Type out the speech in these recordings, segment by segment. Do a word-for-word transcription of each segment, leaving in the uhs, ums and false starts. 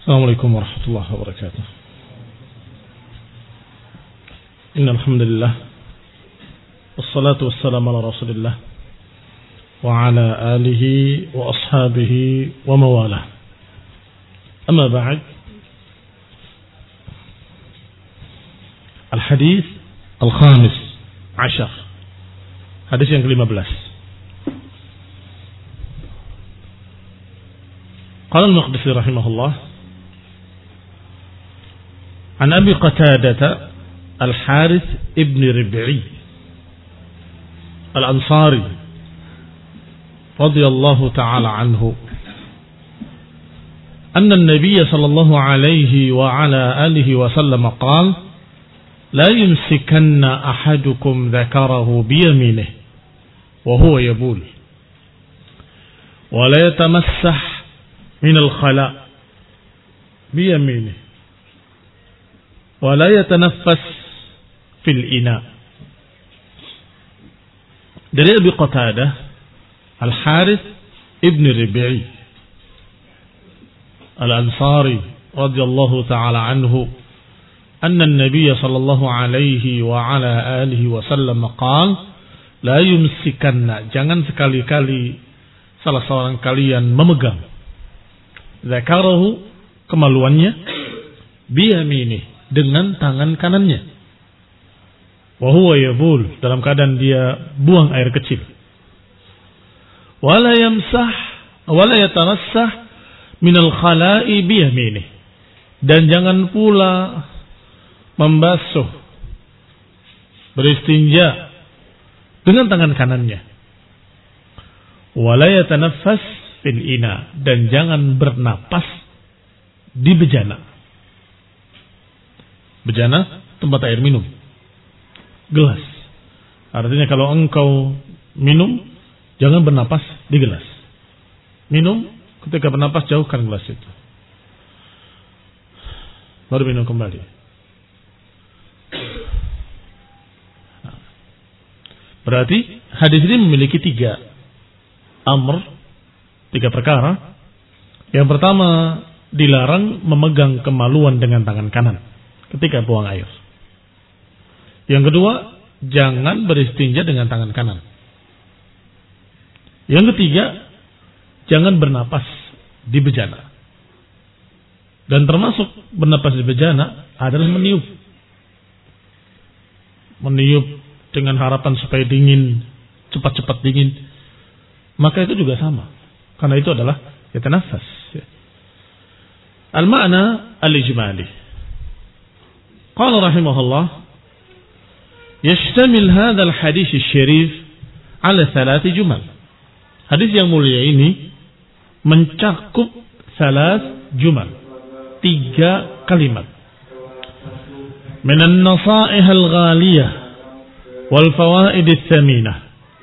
Assalamualaikum warahmatullahi wabarakatuh. Innal hamdalillah wassalatu wassalamu ala Rasulillah wa ala alihi wa ashabihi wa mawalah. Amma ba'd. Al-hadits al-khamis ashar. Hadis yang kelima belas. Qala al-Maqdisi rahimahullah An Abi Qatadah Al-Harith ibn Rib'i Al-Ansari radhiyallahu ta'ala anhu anna an-nabiy sallallahu alayhi wa ala alihi wa sallam qala la yumsikanna ahadukum dhakarahu biyaminihi wa huwa yabul wa la yatamassah min al-khala biyaminihi ولا يتنفس في الإناء. Dari Abi Qatadah Al-Harith ibn Rib'i Al-Ansari radhiyallahu ta'ala anhu anna an-nabiy sallallahu alaihi wa ala alihi wa sallam qala la yumsikanna, jangan sekali-kali salah seorang kalian memegang zakarahu, kemaluannya, biyaminihi, dengan tangan kanannya, wa huwa yabul, dalam keadaan dia buang air kecil, wala yamsah wala yatanassah minal khala'i biyaminihi, dan jangan pula membasuh, beristinja dengan tangan kanannya, wala yatanaffas fil ina, dan jangan bernapas di bejana. Bejana, tempat air minum, gelas. Artinya kalau engkau minum, jangan bernapas di gelas. Minum, ketika bernapas jauhkan gelas itu, baru minum kembali. Berarti hadis ini memiliki tiga amr, tiga perkara. Yang pertama, dilarang memegang kemaluan dengan tangan kanan ketika buang air. Yang kedua, jangan beristinja dengan tangan kanan. Yang ketiga, jangan bernapas di bejana. Dan termasuk bernapas di bejana adalah meniup. Meniup dengan harapan supaya dingin, cepat-cepat dingin. Maka itu juga sama. Karena itu adalah yatanafas. Al-ma'na al-ijmali. Qala rahimahullah, yashtamil hadzal hadis syarif ala thalath jumal. Hadis yang mulia ini mencakup thalath jumal, tiga kalimat. Min an-nasaih al-ghaliyah wal fawaid ats-tsaminah.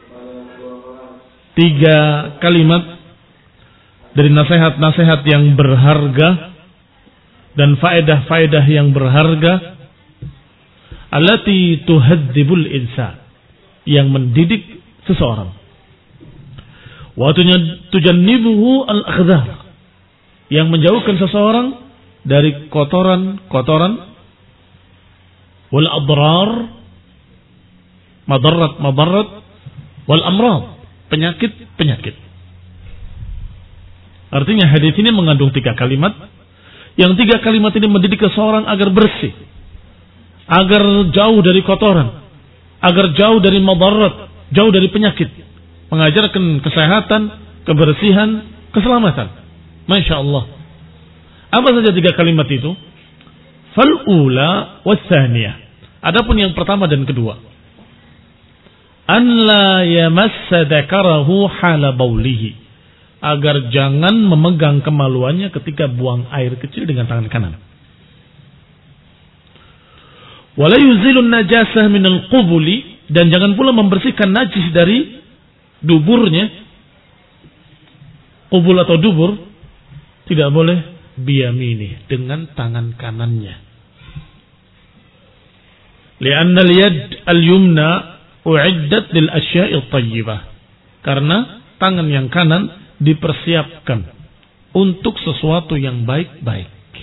Tiga kalimat dari nasihat-nasihat yang berharga dan faedah-faedah yang berharga, allati tuhadzibul insan, yang mendidik seseorang, wa tujannibuhu al-akhdhar, yang menjauhkan seseorang dari kotoran-kotoran, wal adrar, madarat-madarat, wal amrad, penyakit-penyakit. Artinya hadis ini mengandung tiga kalimat, yang tiga kalimat ini mendidik seseorang agar bersih, agar jauh dari kotoran, agar jauh dari madarat, jauh dari penyakit, mengajarkan kesehatan, kebersihan, keselamatan. Masya Allah. Apa saja tiga kalimat itu? Fal-ula was-thaniyah. Adapun yang pertama dan kedua, an la yamassa dzakarahu hala baulihi, agar jangan memegang kemaluannya ketika buang air kecil dengan tangan kanan. Wala yuzilun najasah minal qubuli, dan jangan pula membersihkan najis dari duburnya. Qubul atau dubur tidak boleh biyamini, dengan tangan kanannya. Lianna al-yad al-yumna u'iddat lil asya'i at-tayyibah, karena tangan yang kanan dipersiapkan untuk sesuatu yang baik-baik.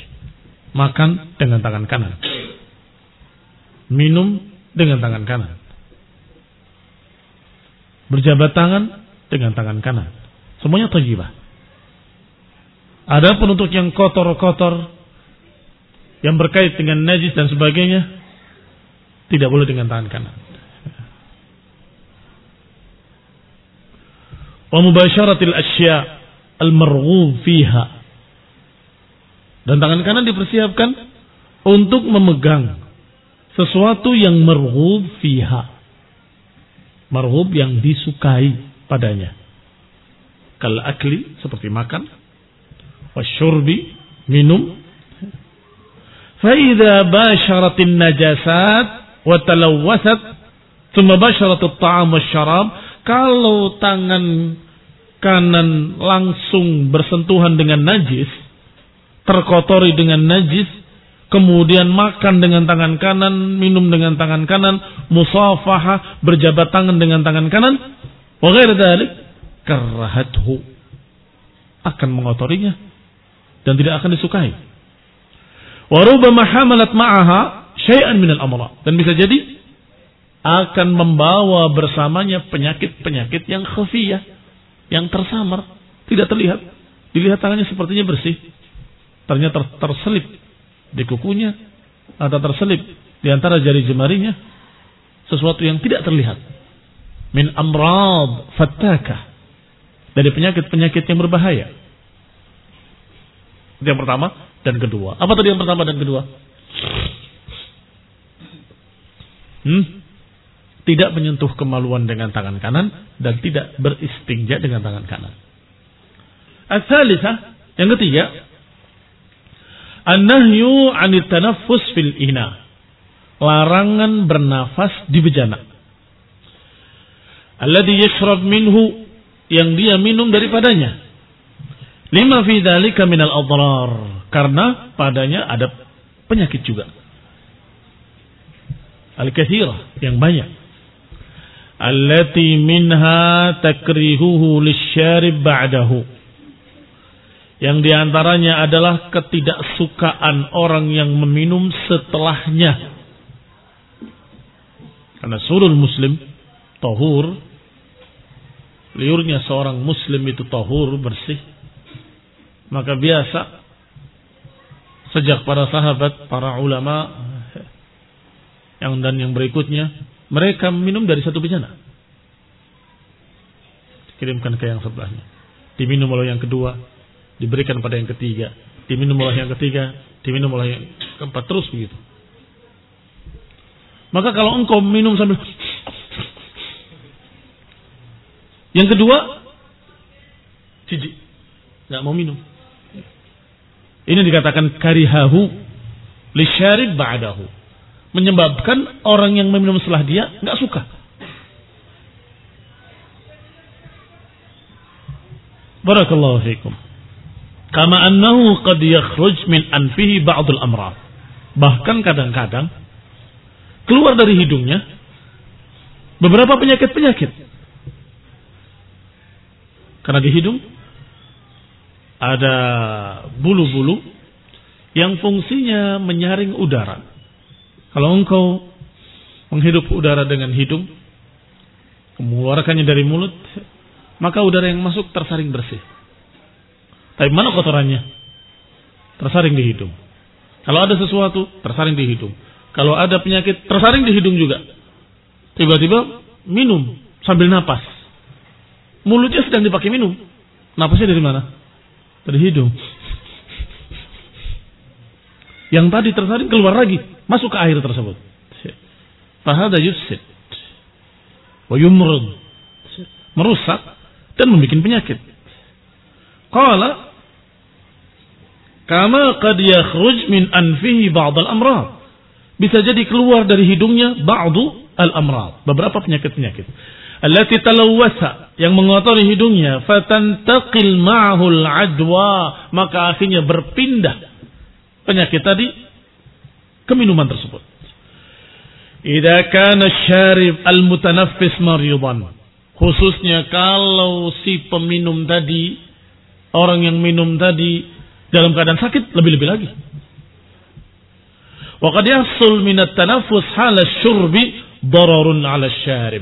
Makan dengan tangan kanan. Minum dengan tangan kanan. Berjabat tangan dengan tangan kanan. Semuanya thayyibah. Ada pun untuk yang kotor-kotor, yang berkait dengan najis dan sebagainya, tidak boleh dengan tangan kanan. Wa mubasyaratil asya al-marghub fiha. Dan tangan kanan dipersiapkan untuk memegang sesuatu yang marghub fiha. Marghub yang disukai padanya. Kal akli, seperti makan. Wasyurbi, minum. Fa idza basyaratin najasat wa talawwasat thumma basyaratut ta'am wasyarab, kalau tangan kanan langsung bersentuhan dengan najis, terkotori dengan najis, kemudian makan dengan tangan kanan, minum dengan tangan kanan, musafahah, berjabat tangan dengan tangan kanan, wa ghair dzalik, karahathu, akan mengotorinya dan tidak akan disukai. Wa rubbama hamalat ma'aha syai'an min al-amrad, dan bisa jadi akan membawa bersamanya penyakit-penyakit yang khafiyah, yang tersamar, tidak terlihat. Dilihat tangannya sepertinya bersih, ternyata ter terselip di kukunya atau terselip di antara jari jemarinya sesuatu yang tidak terlihat. Min amrad fattaka, dari penyakit-penyakit yang berbahaya. Itu yang pertama dan kedua. Apa tadi yang pertama dan kedua? Hmm? Tidak menyentuh kemaluan dengan tangan kanan dan tidak beristinja dengan tangan kanan. As-salisah, yang ketiga, an-nahyu 'anit tanaffus fil ina. Larangan bernafas di bejana. Alladhi yashrab minhu, yang dia minum daripadanya. Lima fi dzalika minal adrar, karena padanya ada penyakit juga. Al-katsirah, yang banyak. Allati minha takrihuhu lisyarib ba'dahu, yang diantaranya adalah ketidaksukaan orang yang meminum setelahnya. Karena surul muslim tahur, liurnya seorang muslim itu tahur, bersih, maka biasa sejak para sahabat, para ulama yang dan yang berikutnya, mereka minum dari satu bejana, kirimkan ke yang sebelahnya, diminum oleh yang kedua, diberikan pada yang ketiga, diminum oleh yang ketiga, diminum oleh yang keempat, terus begitu. Maka kalau engkau minum sambil yang kedua, jijik, nggak mau minum, ini dikatakan karihahu lisyarib ba'dahu, menyebabkan orang yang meminum setelah dia nggak suka. Barakallahu fiikum. Kama annahu qad yakhruj min anfihi ba'd al-amrad. Bahkan kadang-kadang keluar dari hidungnya beberapa penyakit-penyakit. Karena di hidung ada bulu-bulu yang fungsinya menyaring udara. Kalau engkau menghirup udara dengan hidung, mengeluarkannya dari mulut, maka udara yang masuk tersaring bersih. Tapi mana kotorannya? Tersaring di hidung. Kalau ada sesuatu, tersaring di hidung. Kalau ada penyakit, tersaring di hidung juga. Tiba-tiba minum sambil napas. Mulutnya sedang dipakai minum. Napasnya dari mana? Dari hidung. Yang tadi tersaring keluar lagi, masuk ke air tersebut. Fahada yufsid wa yumrid, merusak dan membuat penyakit. Qala kama qad yakhruj min anfihi ba'd al-amrad, bisa jadi keluar dari hidungnya ba'du al-amrad, beberapa penyakit-penyakit. Allati talawwasa, yang mengotori hidungnya, fatantaqil ma'ahu al-adwa, maka akhirnya berpindah penyakit tadi ke minuman tersebut. Idza kana syarib al-mutanaffis maridan, khususnya kalau si peminum tadi, orang yang minum tadi dalam keadaan sakit, lebih-lebih lagi. Wa qad yahsul min at-tanaffus hala syurbi dararun 'ala syarib.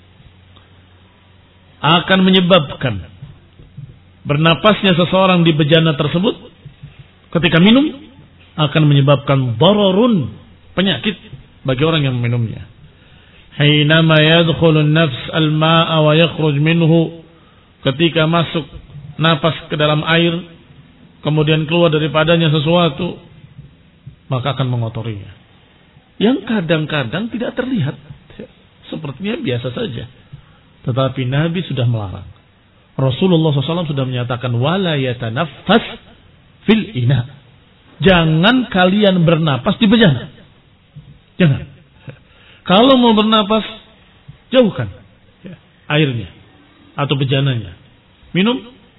Akan menyebabkan bernapasnya seseorang di bejana tersebut ketika minum akan menyebabkan dararun, penyakit bagi orang yang meminumnya. Hinama yadkhulu an-nafs al-ma'a wa yakhruj minhu, ketika masuk napas ke dalam air kemudian keluar daripadanya sesuatu, maka akan mengotorinya. Yang kadang-kadang tidak terlihat, sepertinya biasa saja, tetapi Nabi sudah melarang. Rasulullah shallallahu alaihi wasallam sudah menyatakan wala yatanaffas fil ina, jangan kalian bernapas di bejana, jangan. Kalau mau bernapas, jauhkan airnya atau bejananya. Minum,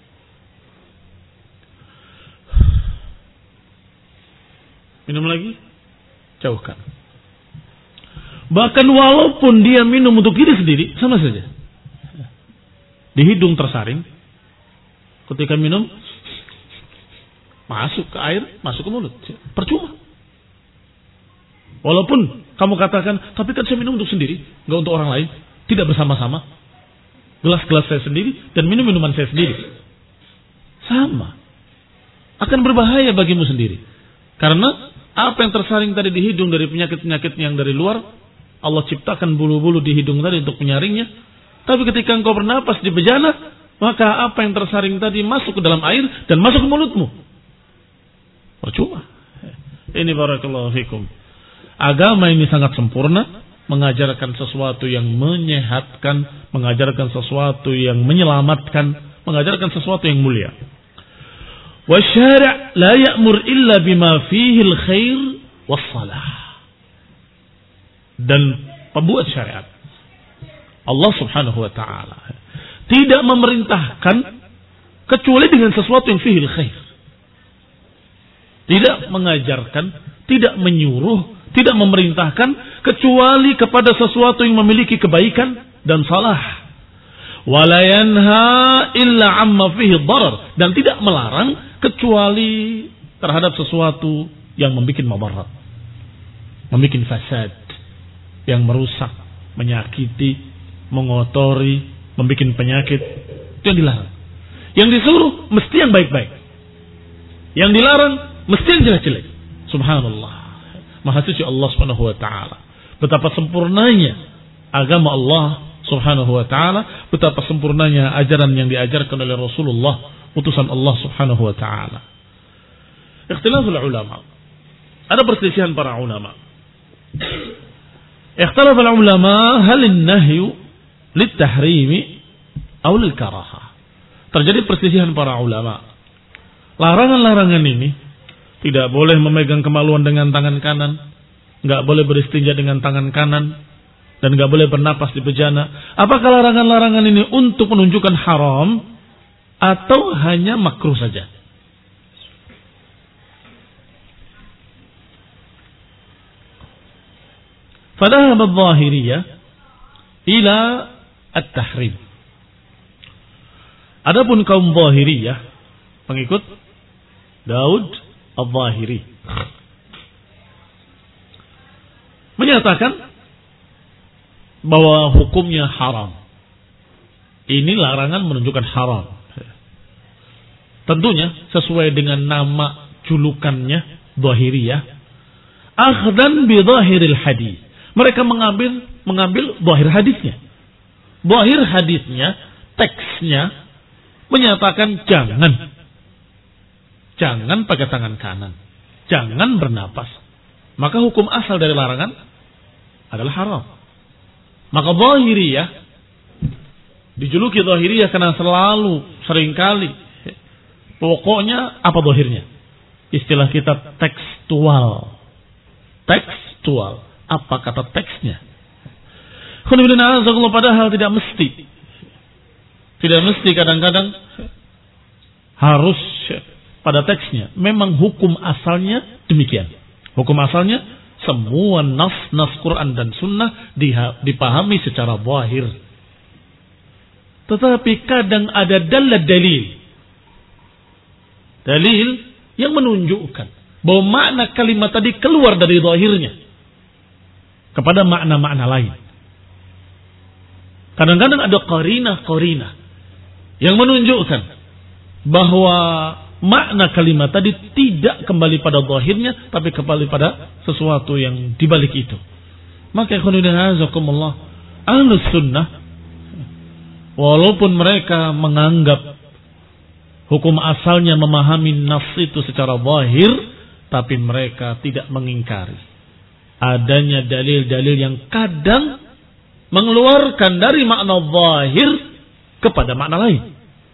minum lagi, jauhkan. Bahkan walaupun dia minum untuk diri sendiri, sama saja. Di hidung tersaring, ketika minum, masuk ke air, masuk ke mulut. Percuma. Walaupun kamu katakan, tapi kan saya minum untuk sendiri, nggak untuk orang lain, tidak bersama-sama. Gelas-gelas saya sendiri dan minum minuman saya sendiri. Sama. Akan berbahaya bagimu sendiri. Karena apa yang tersaring tadi di hidung dari penyakit-penyakit yang dari luar, Allah ciptakan bulu-bulu di hidung tadi untuk menyaringnya. Tapi ketika engkau bernapas di bejana, maka apa yang tersaring tadi masuk ke dalam air dan masuk ke mulutmu. Percuma. Ini barakallahu fikum. Agama ini sangat sempurna, mengajarkan sesuatu yang menyehatkan, mengajarkan sesuatu yang menyelamatkan, mengajarkan sesuatu yang mulia. Wa syari' la ya'mur illa bima fihi al-khair was-salah. Dan pembuat syariat Allah Subhanahu wa taala tidak memerintahkan kecuali dengan sesuatu yang fihi al-khair. Tidak mengajarkan, tidak menyuruh, tidak memerintahkan kecuali kepada sesuatu yang memiliki kebaikan dan salah. Wala yanha illa amma fihi darar, dan tidak melarang kecuali terhadap sesuatu yang membuat madarat, membuat fasad, yang merusak, menyakiti, mengotori, membuat penyakit. Itu yang dilarang. Yang disuruh mesti yang baik-baik. Yang dilarang mesti yang jelek-jelek. Subhanallah. Maha suci Allah Subhanahu wa taala. Betapa sempurnanya agama Allah Subhanahu wa taala, betapa sempurnanya ajaran yang diajarkan oleh Rasulullah, utusan Allah Subhanahu wa taala. Ikhtilaful ulama. Ada perselisihan para ulama. Ikhtilaful ulama hal an-nahyu lit-tahrimi aw lil-karahah. Terjadi perselisihan para ulama. Larangan-larangan ini tidak boleh memegang kemaluan dengan tangan kanan, nggak boleh beristinja dengan tangan kanan, dan nggak boleh bernapas di bejana. Apakah larangan-larangan ini untuk menunjukkan haram atau hanya makruh saja? Fadhahab adh-dhahiriyah ila at-tahrim. Adapun kaum dhahiriyah, pengikut Daud Al-Zahiri, menyatakan bahwa hukumnya haram. Ini larangan menunjukkan haram. Tentunya sesuai dengan nama julukannya Zahiriyah. Akhdan bi zahiril hadis. Mereka mengambil mengambil zahir hadisnya. Zahir hadisnya, teksnya menyatakan jangan Jangan pakai tangan kanan. Jangan bernapas. Maka hukum asal dari larangan adalah haram. Maka Zahiriyah dijuluki Zahiriyah karena selalu, seringkali, pokoknya apa zahirnya? Istilah kita tekstual. Tekstual. Apa kata teksnya? Padahal tidak mesti. Tidak mesti, kadang-kadang harus pada teksnya. Memang hukum asalnya demikian. Hukum asalnya semua nas-nas Quran dan Sunnah dipahami secara zahir. Tetapi kadang ada dalil dalil dalil yang menunjukkan bahwa makna kalimat tadi keluar dari zahirnya kepada makna-makna lain. Kadang-kadang ada qarinah-qarinah yang menunjukkan bahwa makna kalimat tadi tidak kembali pada zahirnya, tapi kembali pada sesuatu yang dibalik itu. Maka ikhwanuddin azakumullah, ahlus sunnah, walaupun mereka menganggap hukum asalnya memahami nas itu secara zahir, tapi mereka tidak mengingkari adanya dalil-dalil yang kadang mengeluarkan dari makna zahir kepada makna lain.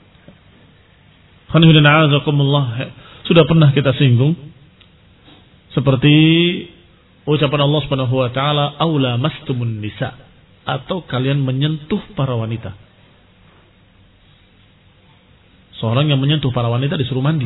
Sudah pernah kita singgung seperti ucapan Allah Subhanahu wa taala, aula mastumun nisa, atau kalian menyentuh para wanita. Seorang yang menyentuh para wanita disuruh mandi.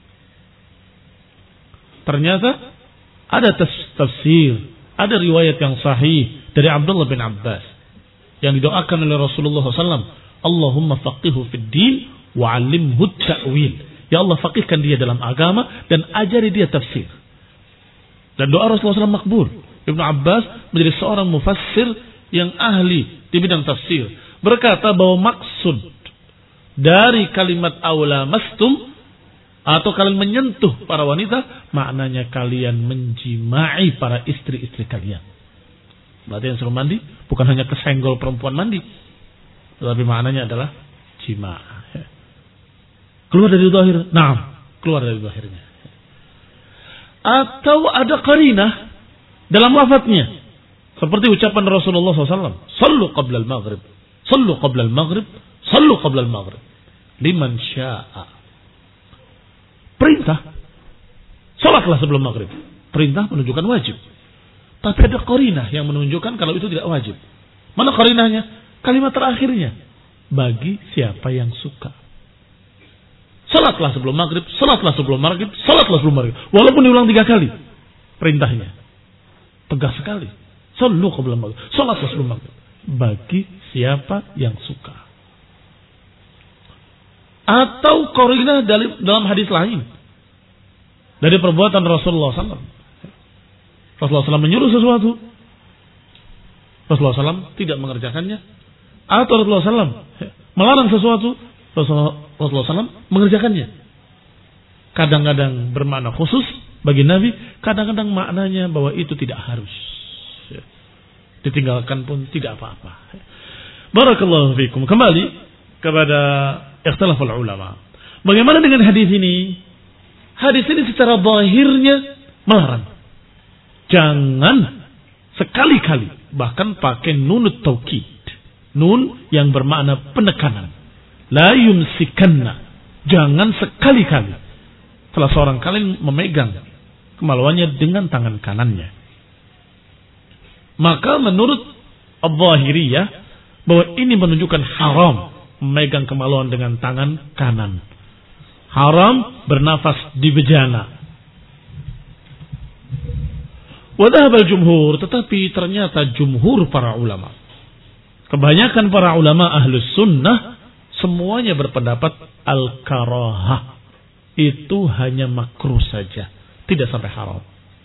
Ternyata ada tafsir, ada riwayat yang sahih dari Abdullah bin Abbas yang didoakan oleh Rasulullah shallallahu alaihi wasallam, Allahumma faqihu fid din wa'allimhu ta'wil. Ya Allah, faqihkan dia dalam agama dan ajari dia tafsir. Dan doa Rasulullah shallallahu alaihi wasallam makbul. Ibnu Abbas menjadi seorang mufassir yang ahli di bidang tafsir, berkata bahwa maksud dari kalimat aula mastum atau kalian menyentuh para wanita, maknanya kalian menjimai para istri-istri kalian. Berarti yang suruh mandi bukan hanya kesenggol perempuan mandi, tetapi maknanya adalah jima. Keluar dari zahir, nah, keluar dari zahirnya. Atau ada qarinah dalam lafadznya, seperti ucapan Rasulullah shallallahu alaihi wasallam, sallu qabla al-maghrib, sallu qabla al-maghrib, sallu qabla al-maghrib, liman sya'a. Perintah, salatlah sebelum maghrib. Perintah menunjukkan wajib. Tapi ada qarinah yang menunjukkan kalau itu tidak wajib. Mana qarinahnya? Kalimat terakhirnya, bagi siapa yang suka. Salatlah sebelum maghrib, salatlah sebelum maghrib, salatlah sebelum maghrib. Walaupun diulang tiga kali perintahnya, tegas sekali. Sallu qabla maghrib, salatlah sebelum maghrib, bagi siapa yang suka. Atau qarinah dalam hadis lain dari perbuatan Rasulullah shallallahu alaihi wasallam. Rasulullah shallallahu alaihi wasallam menyuruh sesuatu, Rasulullah shallallahu alaihi wasallam tidak mengerjakannya, atau Rasulullah shallallahu alaihi wasallam melarang sesuatu, Rasulullah shallallahu alaihi wasallam mengerjakannya. Kadang-kadang bermakna khusus bagi Nabi, kadang-kadang maknanya bahwa itu tidak harus, ditinggalkan pun tidak apa-apa. Barakallahu fikum. Kembali kepada ikhtilaful ulama. Bagaimana dengan hadis ini? Hadis ini secara zahirnya melarang. Jangan sekali-kali, bahkan pakai nunut taukid, nun yang bermakna penekanan. La yumsikanna, jangan sekali-kali salah seorang kalian memegang kemaluannya dengan tangan kanannya. Maka menurut Al-Zahiriyah bahwa ini menunjukkan haram memegang kemaluan dengan tangan kanan. Haram bernafas di bejana. Wadhahab al-jumhur, tetapi ternyata jumhur para ulama, kebanyakan para ulama ahlus sunnah, semuanya berpendapat al-karahah itu hanya makruh saja, tidak sampai haram.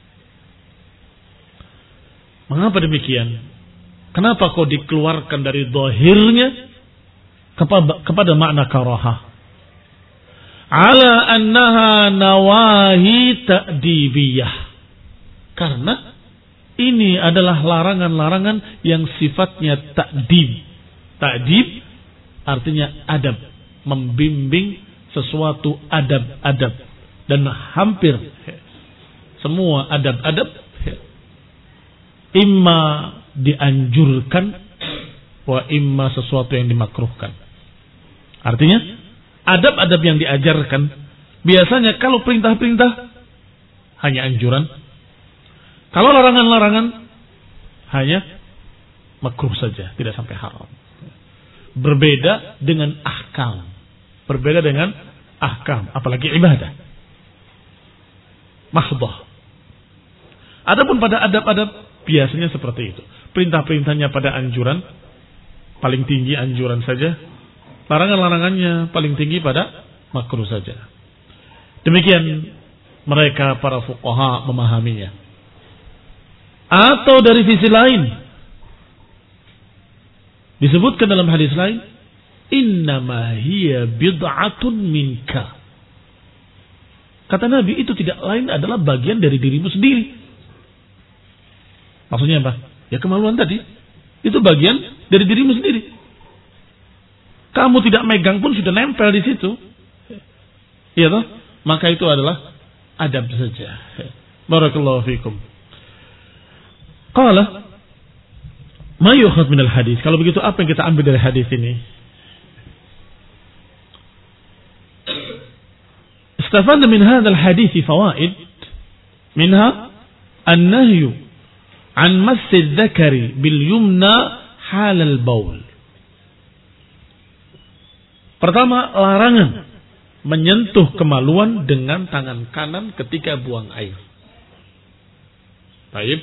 Mengapa demikian? Kenapa kok dikeluarkan dari zahirnya kepada, kepada makna karahah? Ala annaha nawahi ta'dibiyah. Karena ini adalah larangan-larangan yang sifatnya ta'dib. Ta'dib artinya adab, membimbing sesuatu adab-adab. Dan hampir semua adab-adab imma dianjurkan wa imma sesuatu yang dimakruhkan. Artinya adab-adab yang diajarkan biasanya kalau perintah-perintah hanya anjuran, kalau larangan-larangan hanya makruh saja, tidak sampai haram. Berbeda dengan ahkam, berbeda dengan ahkam, apalagi ibadah mahdoh. Adapun pada adab-adab biasanya seperti itu. Perintah-perintahnya pada anjuran, paling tinggi anjuran saja. Larangan-larangannya paling tinggi pada makruh saja. Demikian mereka para fuqaha memahaminya. Atau dari sisi lain, disebutkan dalam hadis lain, innama hiya bid'atun minka. Kata Nabi, itu tidak lain adalah bagian dari dirimu sendiri. Maksudnya apa? Ya kemaluan tadi. Itu bagian dari dirimu sendiri. Kamu tidak megang pun sudah nempel di situ. Iya toh? Maka itu adalah adab saja. Barakallahu fikum. Qala ma yukhad minal hadis. Kalau begitu apa yang kita ambil dari hadis ini? Istafadna min hadzal hadis fawaid. Minha an-nahyu an massi dzakari bil yumna halal baul. Pertama, larangan menyentuh kemaluan dengan tangan kanan ketika buang air. Baik.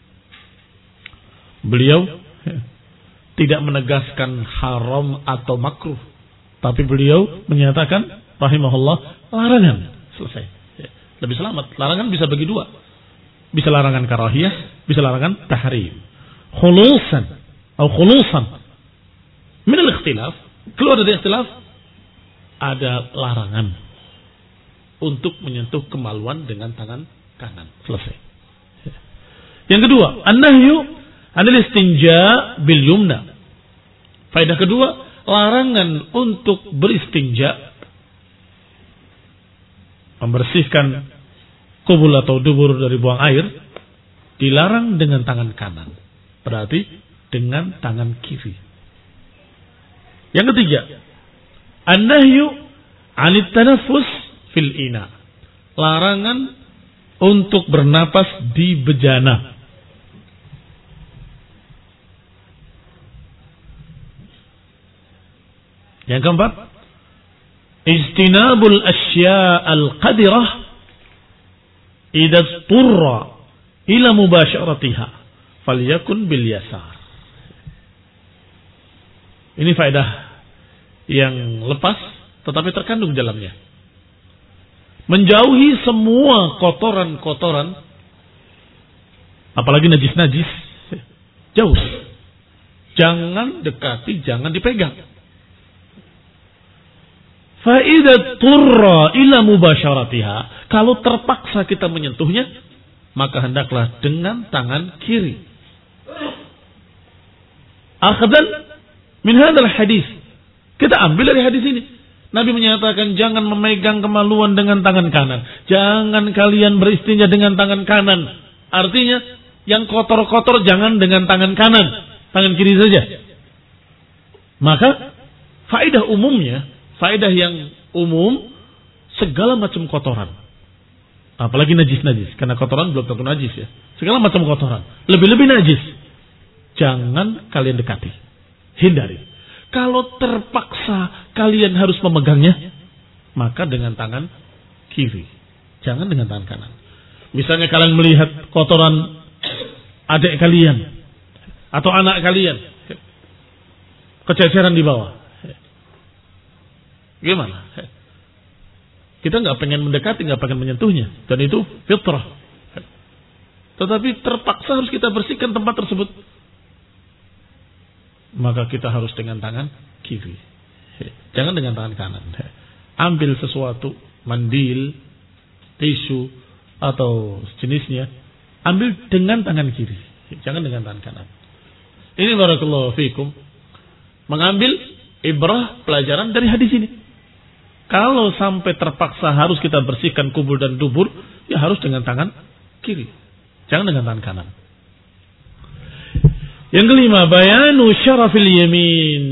Beliau tidak menegaskan haram atau makruh, tapi beliau menyatakan rahimahullah larangan. Selesai. Lebih selamat. Larangan bisa bagi dua. Bisa larangan karahiyah, bisa larangan tahrim. Khulusan atau khulusan min al-ikhtilaf, keluar dari ikhtilaf, ada larangan untuk menyentuh kemaluan dengan tangan kanan. Selesai. Yang kedua, an-nahyu anil istinja bil yumna. Faedah kedua, larangan untuk beristinja, membersihkan kubul atau dubur dari buang air, dilarang dengan tangan kanan. Berarti dengan tangan kiri. Yang ketiga, an-nahyu 'anit tanaffus fil ina. Larangan untuk bernapas di bejana. Yang keempat, ijtinabul asya'al qadirah idza turra ila mubasharatiha falyakun bil yasar. Ini faedah yang lepas tetapi terkandung dalamnya. Menjauhi semua kotoran-kotoran, apalagi najis-najis, jauh. Jangan dekati, jangan dipegang. Faidah turra ila mubasharatiha. Kalau terpaksa kita menyentuhnya, maka hendaklah dengan tangan kiri. Akhdan min hadzal hadis. Kita ambil dari hadis ini. Nabi menyatakan jangan memegang kemaluan dengan tangan kanan. Jangan kalian beristinja dengan tangan kanan. Artinya yang kotor-kotor jangan dengan tangan kanan, tangan kiri saja. Maka faedah umumnya, faedah yang umum, segala macam kotoran. Apalagi najis-najis. Karena kotoran belum tentu najis ya. Segala macam kotoran. Lebih-lebih najis. Jangan kalian dekati. Hindari. Kalau terpaksa kalian harus memegangnya, maka dengan tangan kiri. Jangan dengan tangan kanan. Misalnya kalian melihat kotoran adik kalian. Atau anak kalian. Kececeran di bawah. Gimana? Kita nggak pengen mendekati, nggak pengen menyentuhnya, dan itu fitrah. Tetapi terpaksa harus kita bersihkan tempat tersebut, maka kita harus dengan tangan kiri, jangan dengan tangan kanan. Ambil sesuatu, mandil, tisu atau sejenisnya, ambil dengan tangan kiri, jangan dengan tangan kanan. Ini barakallahu fikum, mengambil ibrah pelajaran dari hadis ini. Kalau sampai terpaksa harus kita bersihkan kubur dan dubur, ya harus dengan tangan kiri. Jangan dengan tangan kanan. Yang kelima, bayanu syarafil yamin.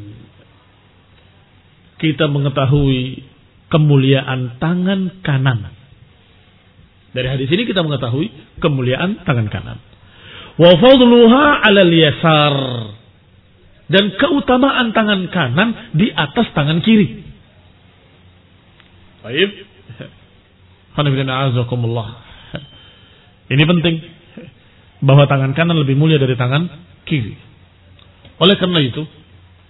Kita mengetahui kemuliaan tangan kanan. Dari hadis ini kita mengetahui kemuliaan tangan kanan. Wa fadluha 'alal yasar. Dan keutamaan tangan kanan di atas tangan kiri. Baik. Ini penting, bahwa tangan kanan lebih mulia dari tangan kiri. Oleh karena itu,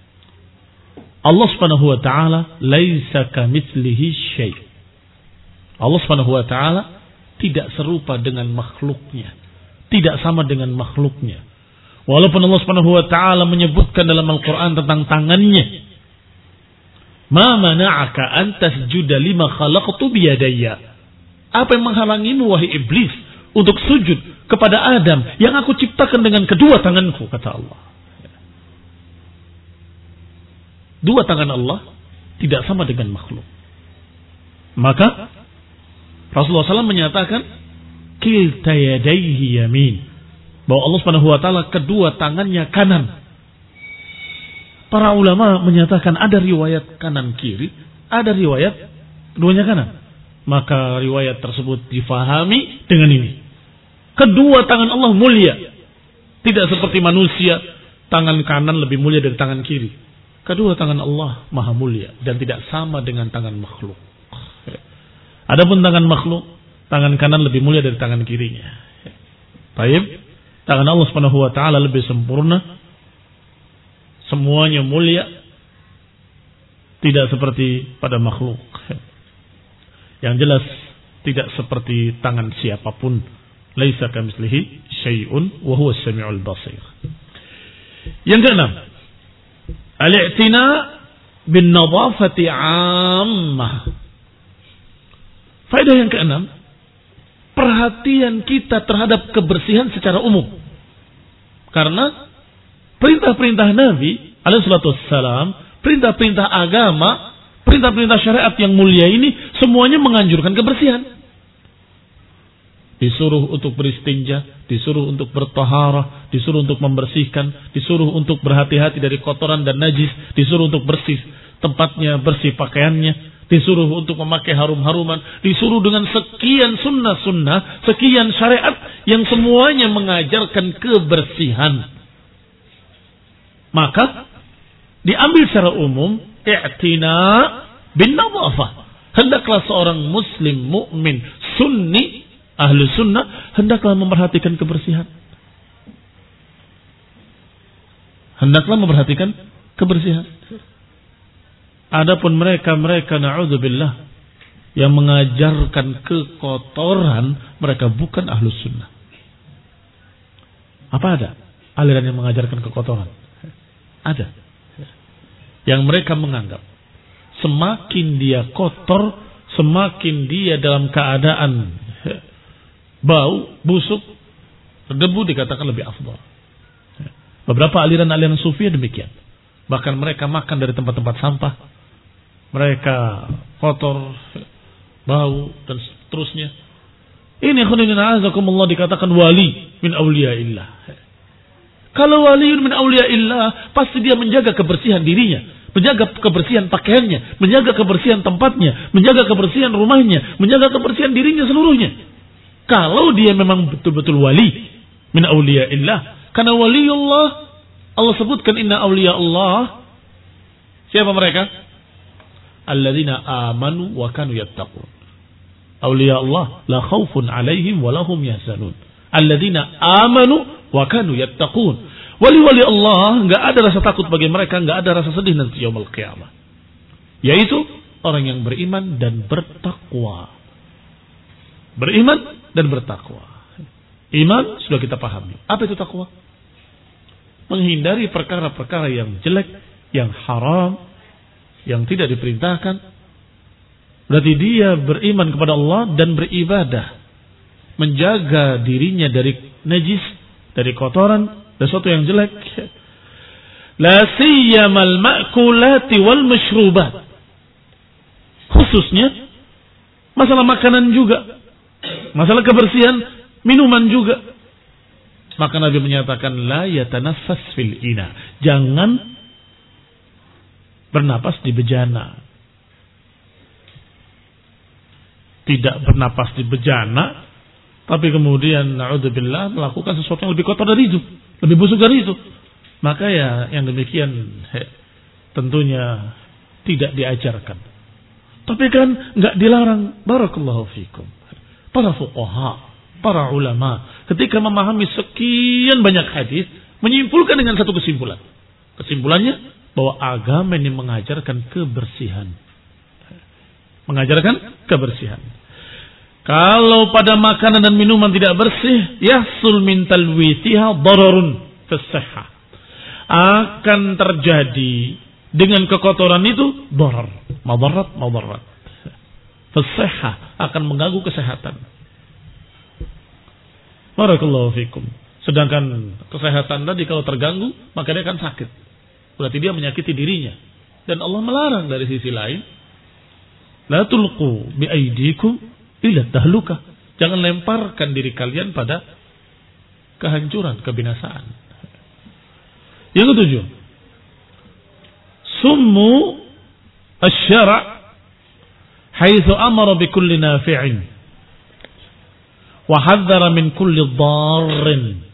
Allah Subhanahu wa taala laisa kamitslihi syai'. Allah Subhanahu wa taala tidak serupa dengan makhluknya, tidak sama dengan makhluknya. Walaupun Allah Subhanahu wa taala menyebutkan dalam Al-Qur'an tentang tangannya, "Ma mana'aka an tasjuda lima khalaqtu biyadayya?" Apa yang menghalangimu wahai iblis untuk sujud kepada Adam yang aku ciptakan dengan kedua tanganku, kata Allah. Dua tangan Allah tidak sama dengan makhluk. Maka Rasulullah shallallahu alaihi wasallam menyatakan kilta yadayhi yamin, bahwa Allah Subhanahu wa taala kedua tangannya kanan. Para ulama menyatakan ada riwayat kanan kiri, ada riwayat keduanya kanan. Maka riwayat tersebut difahami dengan ini. Kedua tangan Allah mulia. Tidak seperti manusia, tangan kanan lebih mulia dari tangan kiri. Kedua tangan Allah maha mulia dan tidak sama dengan tangan makhluk. Adapun tangan makhluk, tangan kanan lebih mulia dari tangan kirinya. Baik, tangan Allah Subhanahu wa taala lebih sempurna. Semuanya mulia. Tidak seperti pada makhluk. Yang jelas tidak seperti tangan siapapun. Laisa kamitslihi syai'un wa huwa as-sami'ul basir. Yang keenam, al-i'tina bin nadhafati 'ammah. Faedah yang keenam, perhatian kita terhadap kebersihan secara umum. Karena perintah-perintah Nabi alaihi salatu wassalam, perintah-perintah agama, perintah-perintah syariat yang mulia ini semuanya menganjurkan kebersihan. Disuruh untuk beristinja, disuruh untuk bertaharah, disuruh untuk membersihkan, disuruh untuk berhati-hati dari kotoran dan najis, disuruh untuk bersih tempatnya, bersih pakaiannya, disuruh untuk memakai harum-haruman, disuruh dengan sekian sunnah-sunnah, sekian syariat yang semuanya mengajarkan kebersihan. Maka diambil secara umum i'tina bin nadhafah. Hendaklah seorang muslim mukmin sunni ahlu sunnah hendaklah memperhatikan kebersihan. Hendaklah memperhatikan kebersihan. Adapun mereka-mereka na'udzubillah yang mengajarkan kekotoran, mereka bukan ahlu sunnah. Apa ada aliran yang mengajarkan kekotoran? Ada. Yang mereka menganggap semakin dia kotor, semakin dia dalam keadaan bau, busuk, debu, dikatakan lebih afdal. Beberapa aliran-aliran sufi demikian. Bahkan mereka makan dari tempat-tempat sampah. Mereka kotor, bau, dan seterusnya. Ini khunina azakumullah dikatakan wali min awliyaillah. Kalau wali min awliyaillah, pasti dia menjaga kebersihan dirinya, menjaga kebersihan pakaiannya, menjaga kebersihan tempatnya, menjaga kebersihan rumahnya, menjaga kebersihan dirinya seluruhnya. Kalau dia memang betul-betul wali min awliyaillah, karena waliullah Allah sebutkan inna awliya Allah. Siapa mereka? Alladzina amanu wa kanu yattaqun. Awliya Allah la khaufun alaihim wa lahum yahzanun. Alladzina amanu wa kanu yattaqun. Wali-wali Allah enggak ada rasa takut bagi mereka, enggak ada rasa sedih nanti yaumul qiyamah. Yaitu orang yang beriman dan bertakwa. Beriman dan bertakwa. Iman sudah kita pahami. Apa itu takwa? Menghindari perkara-perkara yang jelek, yang haram, yang tidak diperintahkan. Berarti dia beriman kepada Allah dan beribadah, menjaga dirinya dari najis, dari kotoran, dari sesuatu yang jelek. La siyamal ma'kulati wal masyrubat. Khususnya masalah makanan juga, masalah kebersihan minuman juga. Maka Nabi menyatakan la yatanaffas fil ina. Jangan bernapas di bejana. Tidak bernapas di bejana, tapi kemudian na'udzubillah melakukan sesuatu yang lebih kotor dari itu, lebih busuk dari itu. Maka ya yang demikian he, tentunya tidak diajarkan. Tapi kan enggak dilarang. Barakallahu fikum. Para fuqaha, para ulama ketika memahami sekian banyak hadis menyimpulkan dengan satu kesimpulan. Kesimpulannya bahwa agama ini mengajarkan kebersihan. Mengajarkan kebersihan. Kalau pada makanan dan minuman tidak bersih, yahsul min talwithiha dararun fis-sihhah. Akan terjadi dengan kekotoran itu darar, madarat, madarat. Fis-sihhah, akan mengganggu kesehatan. Barakallahu fikum. Sedangkan kesehatan tadi kalau terganggu, maka dia akan sakit. Berarti dia menyakiti dirinya. Dan Allah melarang dari sisi lain, la tulqu bi aydikum ila tahlukah. Jangan lemparkan diri kalian pada kehancuran, kebinasaan. Yang ketujuh, summu asy-syara' haitsu amara bi kulli nafi'in wa hadzara min kulli dharrin.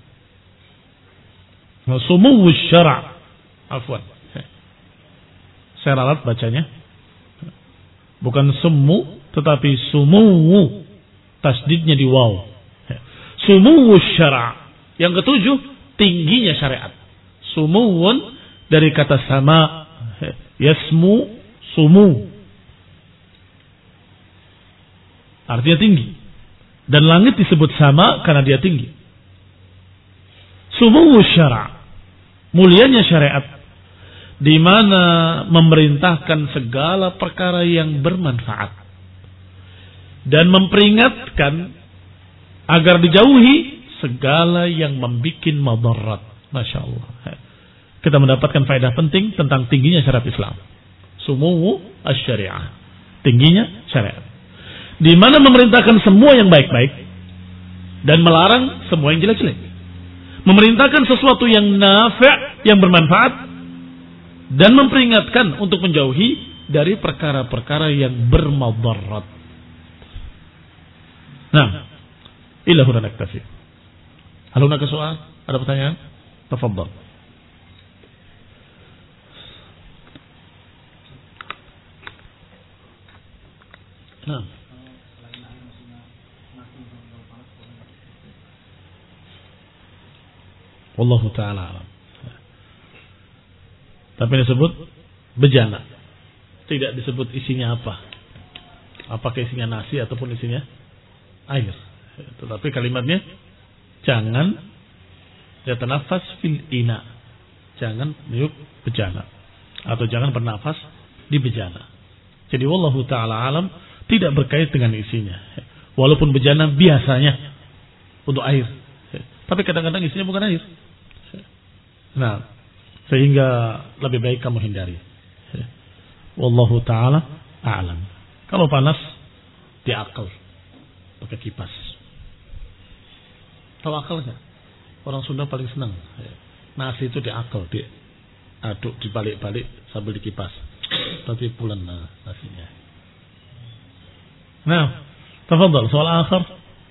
Summu asy-syara', afwan. Saya ralat bacanya. Bukan summu tetapi sumuwu, tasdidnya di waw. Sumuwu syara'. Yang ketujuh, tingginya syariat. Sumuwun dari kata sama, yasmu, sumu. Artinya tinggi. Dan langit disebut sama karena dia tinggi. Sumuwu syara', mulianya syariat, di mana memerintahkan segala perkara yang bermanfaat dan memperingatkan agar dijauhi segala yang membuat madarat. Masya Allah. Kita mendapatkan faedah penting tentang tingginya syariat Islam. Sumuwu asy-syari'ah, tingginya syariat, di mana memerintahkan semua yang baik-baik dan melarang semua yang jelek-jelek. Memerintahkan sesuatu yang nafi', yang bermanfaat, dan memperingatkan untuk menjauhi dari perkara-perkara yang bermadarat. Nah, illa huna naktafi. Hal hunaka soal? Ada pertanyaan? Tafadhal. Nah. Wallahu ta'ala alam. Tapi disebut bejana. Tidak disebut isinya apa. Apakah isinya nasi ataupun isinya air. Tetapi kalimatnya jangan yatanafas fil ina. Jangan meniup bejana. Atau jangan bernafas di bejana. Jadi wallahu ta'ala alam, tidak berkait dengan isinya. Walaupun bejana biasanya untuk air. Tapi kadang-kadang isinya bukan air. Nah, sehingga lebih baik kamu hindari. Wallahu ta'ala a'lam. Kalau panas, diakal. Pakai kipas. Tahu akal nggak? Orang Sunda paling senang. Nasi itu diakal, diaduk, dibalik-balik sambil dikipas. Tapi pulen nah, nasinya. Nah, tafadhal soal akhir.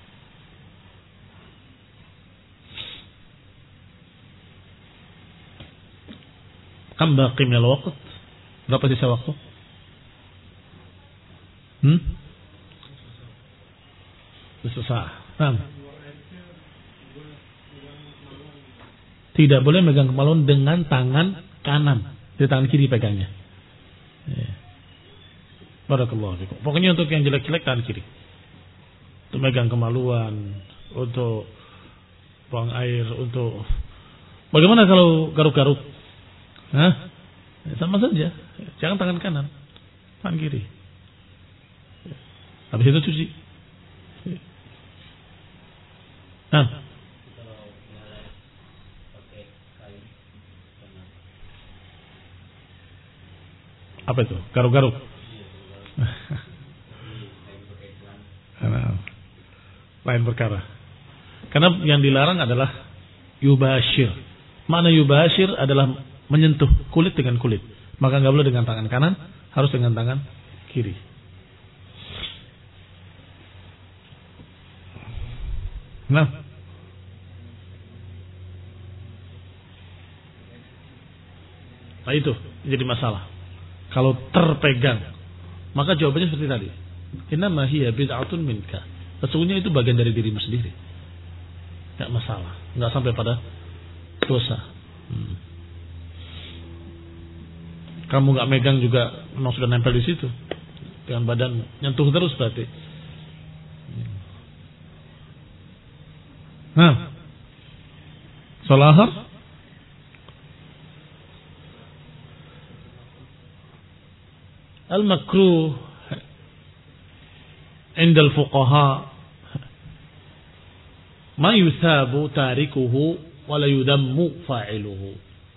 Kam baqi min al-waqt? Berapa sisa waktu? Hmm? Susah. Nah. Tidak boleh megang kemaluan dengan tangan kanan, di tangan kiri pegangnya. Ya. Barakallahu fikum. Pokoknya untuk yang jelek-jelek tangan kiri. Untuk megang kemaluan, untuk buang air, untuk bagaimana kalau garuk-garuk? Hah? Sama saja. Jangan tangan kanan, tangan kiri. Habis itu cuci. Nah. Apa itu? Garuk-garuk. Lain perkara. Karena yang dilarang adalah yubashir. Makna yubashir adalah menyentuh kulit dengan kulit. Maka nggak boleh dengan tangan kanan, harus dengan tangan kiri. Nah, nah itu jadi masalah. Kalau terpegang, maka jawabannya seperti tadi. Innama hiya bid'atun minka. Sesungguhnya itu bagian dari dirimu sendiri. Enggak masalah, enggak sampai pada dosa. Hmm. Kamu enggak megang juga memang sudah nempel di situ. Dengan badan nyentuh terus berarti. Hmm. Nah, salat asar al-makruh inda al-fuqaha ma yusabu tarikuhu wa la yudammu fa'iluhu.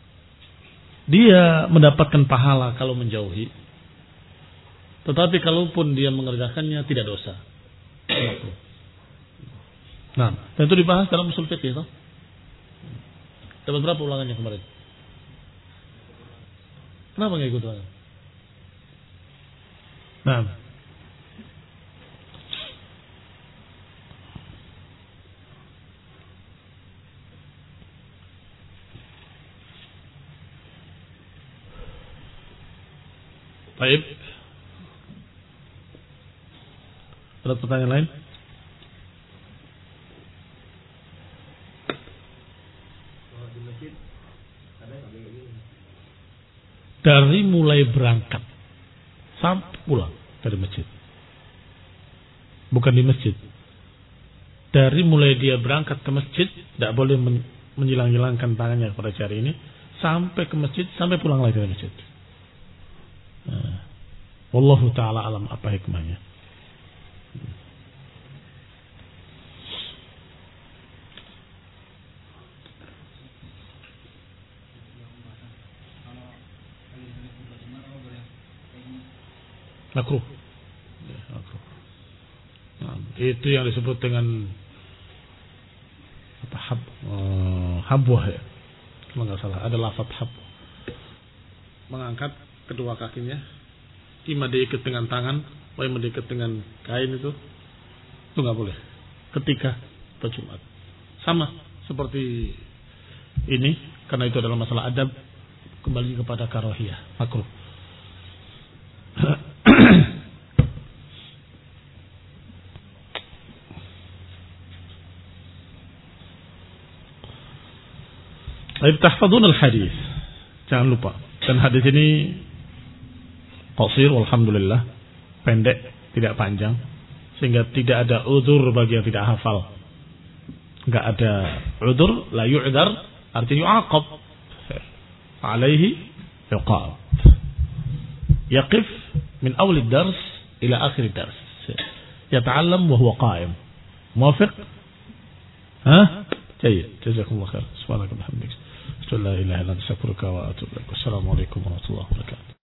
Dia mendapatkan pahala kalau menjauhi, tetapi kalaupun dia mengerjakannya tidak dosa. Nah, dan itu dibahas dalam usul fiqh itu. Dapat berapa ulangannya kemarin? Kenapa nggak ikut ulangan? Nah, baik. Ada pertanyaan lain? Dari mulai berangkat sampai pulang dari masjid. Bukan di masjid. Dari mulai dia berangkat ke masjid, tidak boleh menyilang-nyilangkan tangannya pada hari ini, sampai ke masjid, sampai pulang lagi dari masjid. Nah, wallahu ta'ala alam apa hikmahnya. Makruh. Ya, makruh. Nah, itu yang disebut dengan apa hab, uh, habwah ya. Kalau nggak salah ada lafaz hab. Mengangkat kedua kakinya, ima diikat dengan tangan, atau ima diikat dengan kain itu, itu nggak boleh. Ketika berjumat, sama seperti ini, karena itu adalah masalah adab, kembali kepada karaahiyah, makruh. Baik, tahfadzun al-hadis. Jangan lupa. Dan hadis ini qasir, alhamdulillah, pendek, tidak panjang, sehingga tidak ada udzur bagi yang tidak hafal. Enggak ada udzur, la yu'dzar, artinya yu'aqab. Alaihi yuqab. Yaqif min awal ad-dars ila akhir ad-dars. Yata'allam wa huwa qa'im. Muwafiq? Ha? Baik, jazakumullah khair. Subhanakallahumma wa bihamdika. La ilaha illa anta astaghfiruka wa atubu ilaik. Wassalamu alaikum warahmatullahi wabarakatuh.